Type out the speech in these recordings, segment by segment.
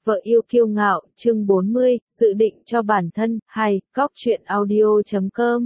Vợ yêu kiêu ngạo, chương 40, dự định cho bản thân, hay, góc truyện audio.com.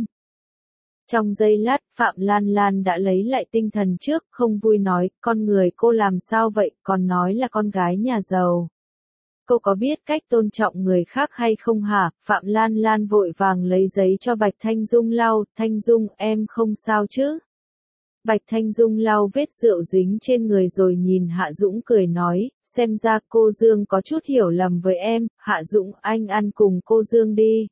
Trong giây lát, Phạm Lan Lan đã lấy lại tinh thần trước, không vui nói, con người cô làm sao vậy, còn nói là con gái nhà giàu. Cô có biết cách tôn trọng người khác hay không hả? Phạm Lan Lan vội vàng lấy giấy cho Bạch Thanh Dung lau, Thanh Dung, em không sao chứ? Bạch Thanh Dung lau vết rượu dính trên người rồi nhìn Hạ Dũng cười nói, xem ra cô Dương có chút hiểu lầm với em, Hạ Dũng anh ăn cùng cô Dương đi.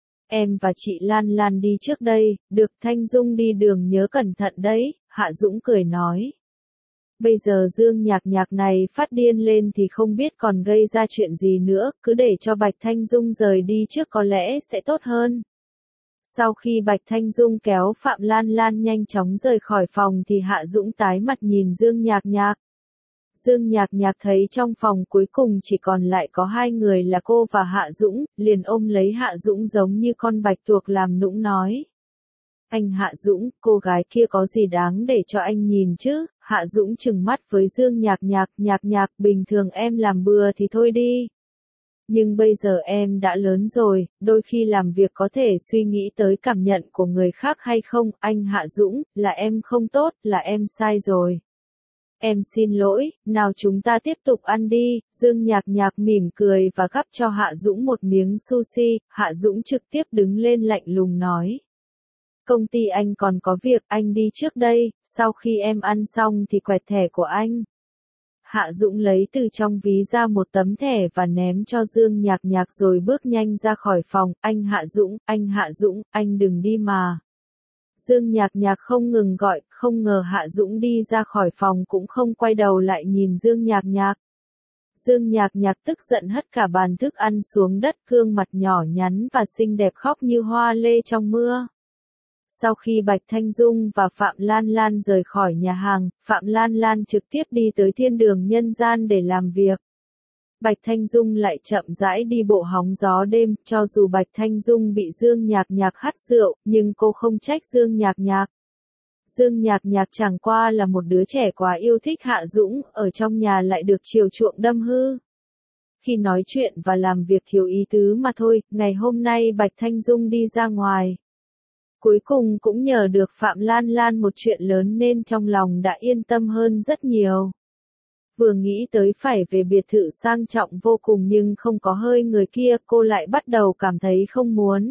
Em và chị Lan Lan đi trước đây, được Thanh Dung đi đường nhớ cẩn thận đấy, Hạ Dũng cười nói. Bây giờ Dương Nhạc Nhạc này phát điên lên thì không biết còn gây ra chuyện gì nữa, cứ để cho Bạch Thanh Dung rời đi trước có lẽ sẽ tốt hơn. Sau khi Bạch Thanh Dung kéo Phạm Lan Lan nhanh chóng rời khỏi phòng thì Hạ Dũng tái mặt nhìn Dương Nhạc Nhạc. Dương Nhạc Nhạc thấy trong phòng cuối cùng chỉ còn lại có hai người là cô và Hạ Dũng, liền ôm lấy Hạ Dũng giống như con bạch tuộc làm nũng nói. Anh Hạ Dũng, cô gái kia có gì đáng để cho anh nhìn chứ? Hạ Dũng trừng mắt với Dương Nhạc Nhạc, Nhạc Nhạc, bình thường em làm bừa thì thôi đi. Nhưng bây giờ em đã lớn rồi, đôi khi làm việc có thể suy nghĩ tới cảm nhận của người khác hay không, anh Hạ Dũng, là em không tốt, là em sai rồi. Em xin lỗi, nào chúng ta tiếp tục ăn đi, Dương Nhạc Nhạc mỉm cười và gắp cho Hạ Dũng một miếng sushi, Hạ Dũng trực tiếp đứng lên lạnh lùng nói. Công ty anh còn có việc, anh đi trước đây, sau khi em ăn xong thì quẹt thẻ của anh. Hạ Dũng lấy từ trong ví ra một tấm thẻ và ném cho Dương Nhạc Nhạc rồi bước nhanh ra khỏi phòng, anh Hạ Dũng, anh đừng đi mà. Dương Nhạc Nhạc không ngừng gọi, không ngờ Hạ Dũng đi ra khỏi phòng cũng không quay đầu lại nhìn Dương Nhạc Nhạc. Dương Nhạc Nhạc tức giận hất cả bàn thức ăn xuống đất, gương mặt nhỏ nhắn và xinh đẹp khóc như hoa lê trong mưa. Sau khi Bạch Thanh Dung và Phạm Lan Lan rời khỏi nhà hàng, Phạm Lan Lan trực tiếp đi tới thiên đường nhân gian để làm việc. Bạch Thanh Dung lại chậm rãi đi bộ hóng gió đêm, cho dù Bạch Thanh Dung bị Dương Nhạc Nhạc hắt rượu, nhưng cô không trách Dương Nhạc Nhạc. Dương Nhạc Nhạc chẳng qua là một đứa trẻ quá yêu thích Hạ Dũng, ở trong nhà lại được chiều chuộng đâm hư. Khi nói chuyện và làm việc thiếu ý tứ mà thôi, ngày hôm nay Bạch Thanh Dung đi ra ngoài. Cuối cùng cũng nhờ được Phạm Lan Lan một chuyện lớn nên trong lòng đã yên tâm hơn rất nhiều. Vừa nghĩ tới phải về biệt thự sang trọng vô cùng nhưng không có hơi người kia, cô lại bắt đầu cảm thấy không muốn.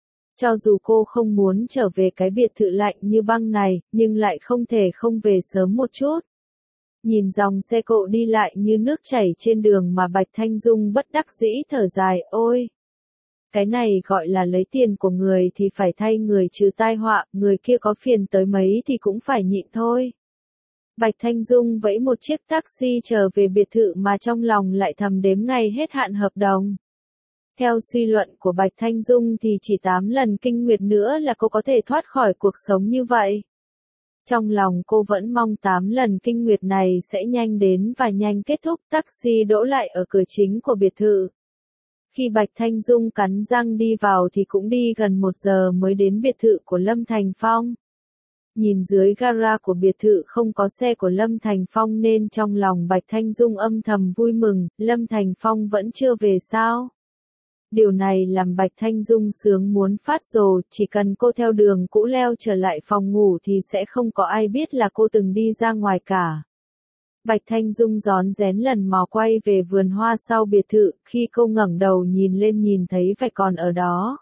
Cho dù cô không muốn trở về cái biệt thự lạnh như băng này, nhưng lại không thể không về sớm một chút. Nhìn dòng xe cộ đi lại như nước chảy trên đường mà Bạch Thanh Dung bất đắc dĩ thở dài, ôi! Cái này gọi là lấy tiền của người thì phải thay người trừ tai họa, người kia có phiền tới mấy thì cũng phải nhịn thôi. Bạch Thanh Dung vẫy một chiếc taxi trở về biệt thự mà trong lòng lại thầm đếm ngày hết hạn hợp đồng. Theo suy luận của Bạch Thanh Dung thì chỉ 8 lần kinh nguyệt nữa là cô có thể thoát khỏi cuộc sống như vậy. Trong lòng cô vẫn mong 8 lần kinh nguyệt này sẽ nhanh đến và nhanh kết thúc. Taxi đỗ lại ở cửa chính của biệt thự. Khi Bạch Thanh Dung cắn răng đi vào thì cũng đi gần 1 giờ mới đến biệt thự của Lâm Thành Phong. Nhìn dưới gara của biệt thự không có xe của Lâm Thành Phong nên trong lòng Bạch Thanh Dung âm thầm vui mừng, Lâm Thành Phong vẫn chưa về sao? Điều này làm Bạch Thanh Dung sướng muốn phát rồ, chỉ cần cô theo đường cũ leo trở lại phòng ngủ thì sẽ không có ai biết là cô từng đi ra ngoài cả. Bạch Thanh Dung rón rén lần mò quay về vườn hoa sau biệt thự, khi cô ngẩng đầu nhìn lên nhìn thấy vạch còn ở đó.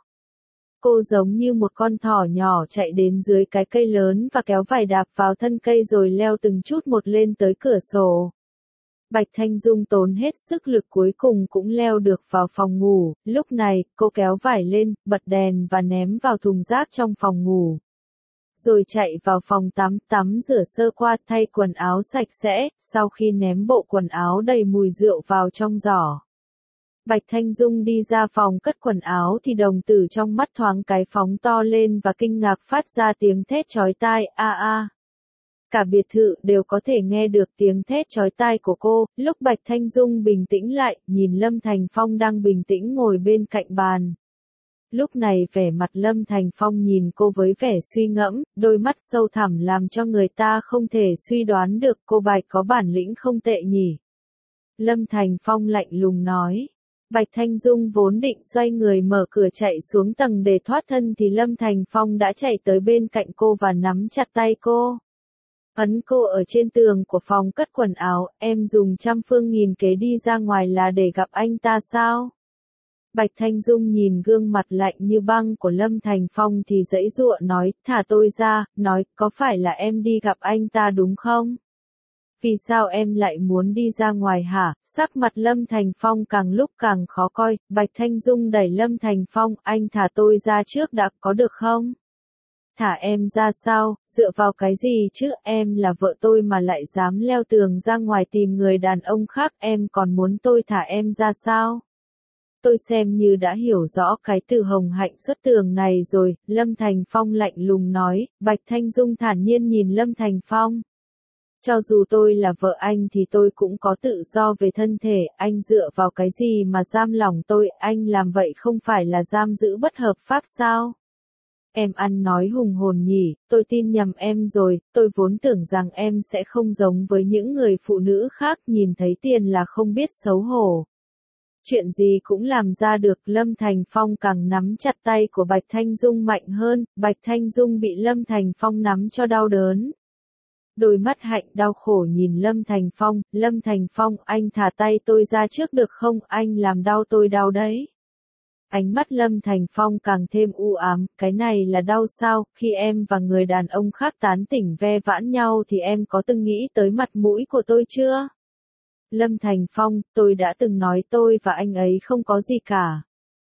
Cô giống như một con thỏ nhỏ chạy đến dưới cái cây lớn và kéo vải đạp vào thân cây rồi leo từng chút một lên tới cửa sổ. Bạch Thanh Dung tốn hết sức lực cuối cùng cũng leo được vào phòng ngủ, lúc này, cô kéo vải lên, bật đèn và ném vào thùng rác trong phòng ngủ. Rồi chạy vào phòng tắm rửa sơ qua thay quần áo sạch sẽ, sau khi ném bộ quần áo đầy mùi rượu vào trong giỏ. Bạch Thanh Dung đi ra phòng cất quần áo thì đồng tử trong mắt thoáng cái phóng to lên và kinh ngạc phát ra tiếng thét chói tai, a a. Cả biệt thự đều có thể nghe được tiếng thét chói tai của cô, lúc Bạch Thanh Dung bình tĩnh lại, nhìn Lâm Thành Phong đang bình tĩnh ngồi bên cạnh bàn. Lúc này vẻ mặt Lâm Thành Phong nhìn cô với vẻ suy ngẫm, đôi mắt sâu thẳm làm cho người ta không thể suy đoán được cô Bạch có bản lĩnh không tệ nhỉ. Lâm Thành Phong lạnh lùng nói. Bạch Thanh Dung vốn định xoay người mở cửa chạy xuống tầng để thoát thân thì Lâm Thành Phong đã chạy tới bên cạnh cô và nắm chặt tay cô. Ấn cô ở trên tường của phòng cất quần áo, em dùng trăm phương nghìn kế đi ra ngoài là để gặp anh ta sao? Bạch Thanh Dung nhìn gương mặt lạnh như băng của Lâm Thành Phong thì giãy giụa nói, thả tôi ra, nói, có phải là em đi gặp anh ta đúng không? Vì sao em lại muốn đi ra ngoài hả? Sắc mặt Lâm Thành Phong càng lúc càng khó coi, Bạch Thanh Dung đẩy Lâm Thành Phong, anh thả tôi ra trước đã, có được không? Thả em ra sao, dựa vào cái gì chứ, em là vợ tôi mà lại dám leo tường ra ngoài tìm người đàn ông khác, em còn muốn tôi thả em ra sao? Tôi xem như đã hiểu rõ cái từ hồng hạnh xuất tường này rồi, Lâm Thành Phong lạnh lùng nói, Bạch Thanh Dung thản nhiên nhìn Lâm Thành Phong. Cho dù tôi là vợ anh thì tôi cũng có tự do về thân thể, anh dựa vào cái gì mà giam lỏng tôi, anh làm vậy không phải là giam giữ bất hợp pháp sao? Em ăn nói hùng hồn nhỉ, tôi tin nhầm em rồi, tôi vốn tưởng rằng em sẽ không giống với những người phụ nữ khác nhìn thấy tiền là không biết xấu hổ. Chuyện gì cũng làm ra được, Lâm Thành Phong càng nắm chặt tay của Bạch Thanh Dung mạnh hơn, Bạch Thanh Dung bị Lâm Thành Phong nắm cho đau đớn. Đôi mắt hạnh đau khổ nhìn Lâm Thành Phong, anh thả tay tôi ra trước được không, anh làm đau tôi đau đấy. Ánh mắt Lâm Thành Phong càng thêm u ám, cái này là đau sao, khi em và người đàn ông khác tán tỉnh ve vãn nhau thì em có từng nghĩ tới mặt mũi của tôi chưa? Lâm Thành Phong, tôi đã từng nói tôi và anh ấy không có gì cả.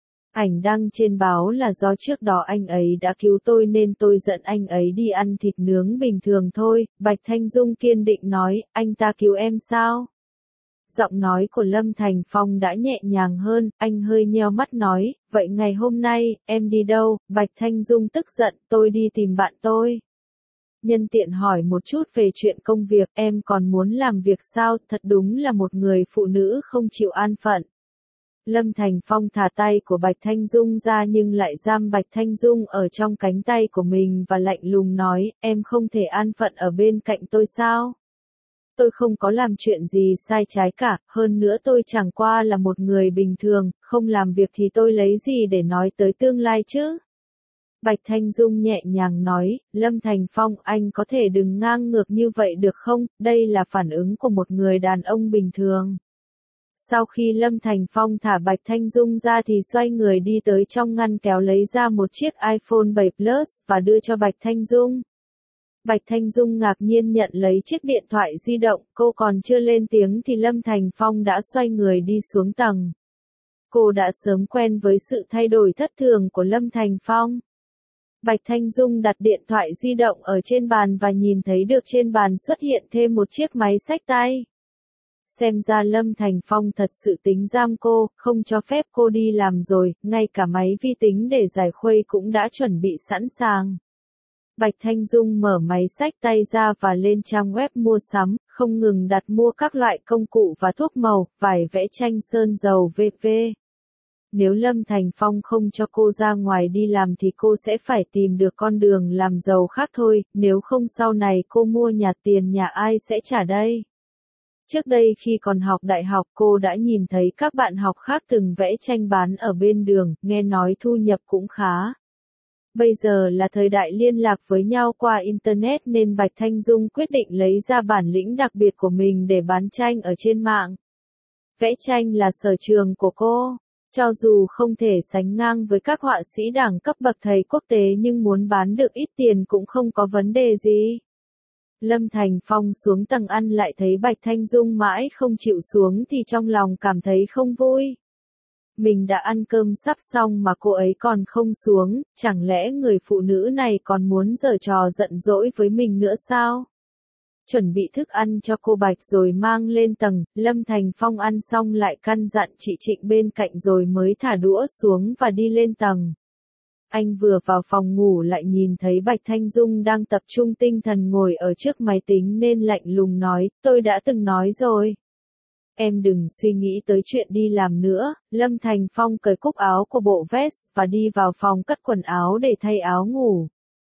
Ảnh đăng trên báo là do trước đó anh ấy đã cứu tôi nên tôi dẫn anh ấy đi ăn thịt nướng bình thường thôi, Bạch Thanh Dung kiên định nói, anh ta cứu em sao? Giọng nói của Lâm Thành Phong đã nhẹ nhàng hơn, anh hơi nheo mắt nói, vậy ngày hôm nay, em đi đâu? Bạch Thanh Dung tức giận, tôi đi tìm bạn tôi. Nhân tiện hỏi một chút về chuyện công việc, em còn muốn làm việc sao, thật đúng là một người phụ nữ không chịu an phận. Lâm Thành Phong thả tay của Bạch Thanh Dung ra nhưng lại giam Bạch Thanh Dung ở trong cánh tay của mình và lạnh lùng nói, em không thể an phận ở bên cạnh tôi sao? Tôi không có làm chuyện gì sai trái cả, hơn nữa tôi chẳng qua là một người bình thường, không làm việc thì tôi lấy gì để nói tới tương lai chứ? Bạch Thanh Dung nhẹ nhàng nói, Lâm Thành Phong, anh có thể đừng ngang ngược như vậy được không, đây là phản ứng của một người đàn ông bình thường. Sau khi Lâm Thành Phong thả Bạch Thanh Dung ra thì xoay người đi tới trong ngăn kéo lấy ra một chiếc iPhone 7 Plus và đưa cho Bạch Thanh Dung. Bạch Thanh Dung ngạc nhiên nhận lấy chiếc điện thoại di động, cô còn chưa lên tiếng thì Lâm Thành Phong đã xoay người đi xuống tầng. Cô đã sớm quen với sự thay đổi thất thường của Lâm Thành Phong. Bạch Thanh Dung đặt điện thoại di động ở trên bàn và nhìn thấy được trên bàn xuất hiện thêm một chiếc máy xách tay. Xem ra Lâm Thành Phong thật sự tính giam cô, không cho phép cô đi làm rồi, ngay cả máy vi tính để giải khuây cũng đã chuẩn bị sẵn sàng. Bạch Thanh Dung mở máy xách tay ra và lên trang web mua sắm, không ngừng đặt mua các loại công cụ và thuốc màu, vải vẽ tranh sơn dầu v.v. Nếu Lâm Thành Phong không cho cô ra ngoài đi làm thì cô sẽ phải tìm được con đường làm giàu khác thôi, nếu không sau này cô mua nhà tiền nhà ai sẽ trả đây? Trước đây khi còn học đại học cô đã nhìn thấy các bạn học khác từng vẽ tranh bán ở bên đường, nghe nói thu nhập cũng khá. Bây giờ là thời đại liên lạc với nhau qua Internet nên Bạch Thanh Dung quyết định lấy ra bản lĩnh đặc biệt của mình để bán tranh ở trên mạng. Vẽ tranh là sở trường của cô. Cho dù không thể sánh ngang với các họa sĩ đẳng cấp bậc thầy quốc tế nhưng muốn bán được ít tiền cũng không có vấn đề gì. Lâm Thành Phong xuống tầng ăn lại thấy Bạch Thanh Dung mãi không chịu xuống thì trong lòng cảm thấy không vui. Mình đã ăn cơm sắp xong mà cô ấy còn không xuống, chẳng lẽ người phụ nữ này còn muốn giở trò giận dỗi với mình nữa sao? Chuẩn bị thức ăn cho cô Bạch rồi mang lên tầng, Lâm Thành Phong ăn xong lại căn dặn chị Trịnh bên cạnh rồi mới thả đũa xuống và đi lên tầng. Anh vừa vào phòng ngủ lại nhìn thấy Bạch Thanh Dung đang tập trung tinh thần ngồi ở trước máy tính nên lạnh lùng nói, tôi đã từng nói rồi. Em đừng suy nghĩ tới chuyện đi làm nữa, Lâm Thành Phong cởi cúc áo của bộ vest và đi vào phòng cất quần áo để thay áo ngủ.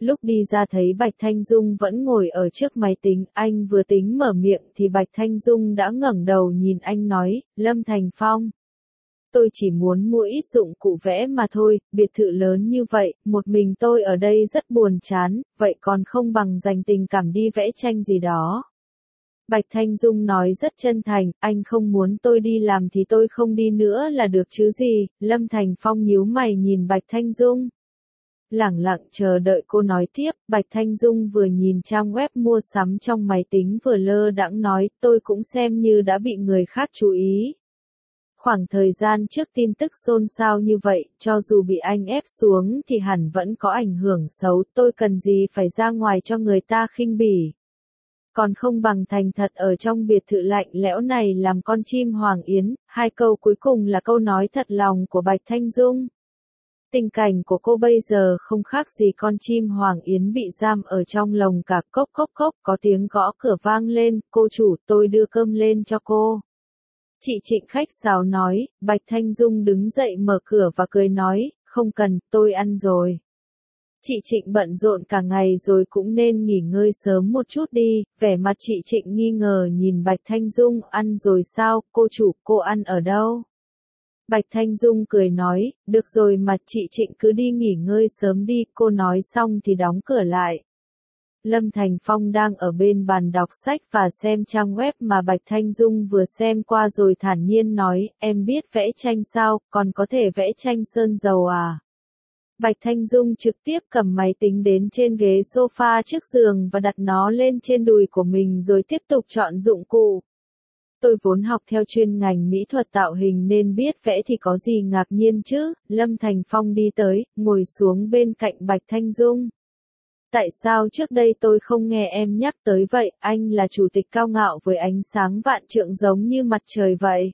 lúc đi ra thấy Bạch Thanh Dung vẫn ngồi ở trước máy tính, anh vừa tính mở miệng thì Bạch Thanh Dung đã ngẩng đầu nhìn anh nói, Lâm Thành Phong. Tôi chỉ muốn mua ít dụng cụ vẽ mà thôi, biệt thự lớn như vậy, một mình tôi ở đây rất buồn chán, vậy còn không bằng dành tình cảm đi vẽ tranh gì đó. Bạch Thanh Dung nói rất chân thành, anh không muốn tôi đi làm thì tôi không đi nữa là được chứ gì, Lâm Thành Phong nhíu mày nhìn Bạch Thanh Dung. Lẳng lặng chờ đợi cô nói tiếp, Bạch Thanh Dung vừa nhìn trang web mua sắm trong máy tính vừa lơ đãng nói, tôi cũng xem như đã bị người khác chú ý. Khoảng thời gian trước tin tức xôn xao như vậy, cho dù bị anh ép xuống thì hẳn vẫn có ảnh hưởng xấu, tôi cần gì phải ra ngoài cho người ta khinh bỉ. Còn không bằng thành thật ở trong biệt thự lạnh lẽo này làm con chim hoàng yến, hai câu cuối cùng là câu nói thật lòng của Bạch Thanh Dung. Tình cảnh của cô bây giờ không khác gì con chim hoàng yến bị giam ở trong lồng cả cốc cốc cốc, có tiếng gõ cửa vang lên, cô chủ tôi đưa cơm lên cho cô. Chị Trịnh khách sáo nói, Bạch Thanh Dung đứng dậy mở cửa và cười nói, không cần, tôi ăn rồi. Chị Trịnh bận rộn cả ngày rồi cũng nên nghỉ ngơi sớm một chút đi, vẻ mặt chị Trịnh nghi ngờ nhìn Bạch Thanh Dung, ăn rồi sao, cô chủ, cô ăn ở đâu? Bạch Thanh Dung cười nói, được rồi mà chị Trịnh cứ đi nghỉ ngơi sớm đi, cô nói xong thì đóng cửa lại. Lâm Thành Phong đang ở bên bàn đọc sách và xem trang web mà Bạch Thanh Dung vừa xem qua rồi thản nhiên nói, em biết vẽ tranh sao, còn có thể vẽ tranh sơn dầu à? Bạch Thanh Dung trực tiếp cầm máy tính đến trên ghế sofa trước giường và đặt nó lên trên đùi của mình rồi tiếp tục chọn dụng cụ. Tôi vốn học theo chuyên ngành mỹ thuật tạo hình nên biết vẽ thì có gì ngạc nhiên chứ, Lâm Thành Phong đi tới, ngồi xuống bên cạnh Bạch Thanh Dung. Tại sao trước đây tôi không nghe em nhắc tới vậy, anh là chủ tịch cao ngạo với ánh sáng vạn trượng giống như mặt trời vậy.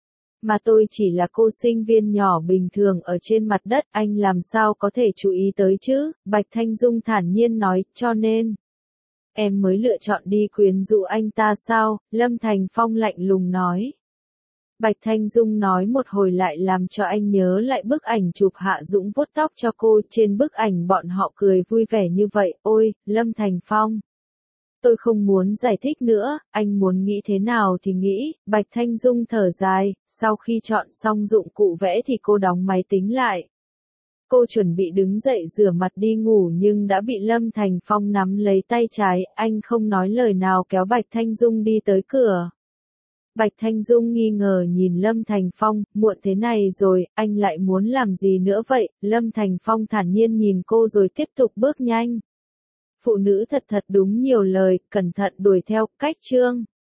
Mà tôi chỉ là cô sinh viên nhỏ bình thường ở trên mặt đất, anh làm sao có thể chú ý tới chứ, Bạch Thanh Dung thản nhiên nói, cho nên. Em mới lựa chọn đi quyến rũ anh ta sao, Lâm Thành Phong lạnh lùng nói. Bạch Thanh Dung nói một hồi lại làm cho anh nhớ lại bức ảnh chụp Hạ Dũng vuốt tóc cho cô, trên bức ảnh bọn họ cười vui vẻ như vậy, ôi, Lâm Thành Phong. Tôi không muốn giải thích nữa, anh muốn nghĩ thế nào thì nghĩ, Bạch Thanh Dung thở dài, sau khi chọn xong dụng cụ vẽ thì cô đóng máy tính lại. Cô chuẩn bị đứng dậy rửa mặt đi ngủ nhưng đã bị Lâm Thành Phong nắm lấy tay trái, anh không nói lời nào kéo Bạch Thanh Dung đi tới cửa. Bạch Thanh Dung nghi ngờ nhìn Lâm Thành Phong, muộn thế này rồi, anh lại muốn làm gì nữa vậy, Lâm Thành Phong thản nhiên nhìn cô rồi tiếp tục bước nhanh. Phụ nữ thật đúng nhiều lời, cẩn thận đuổi theo, cách chương.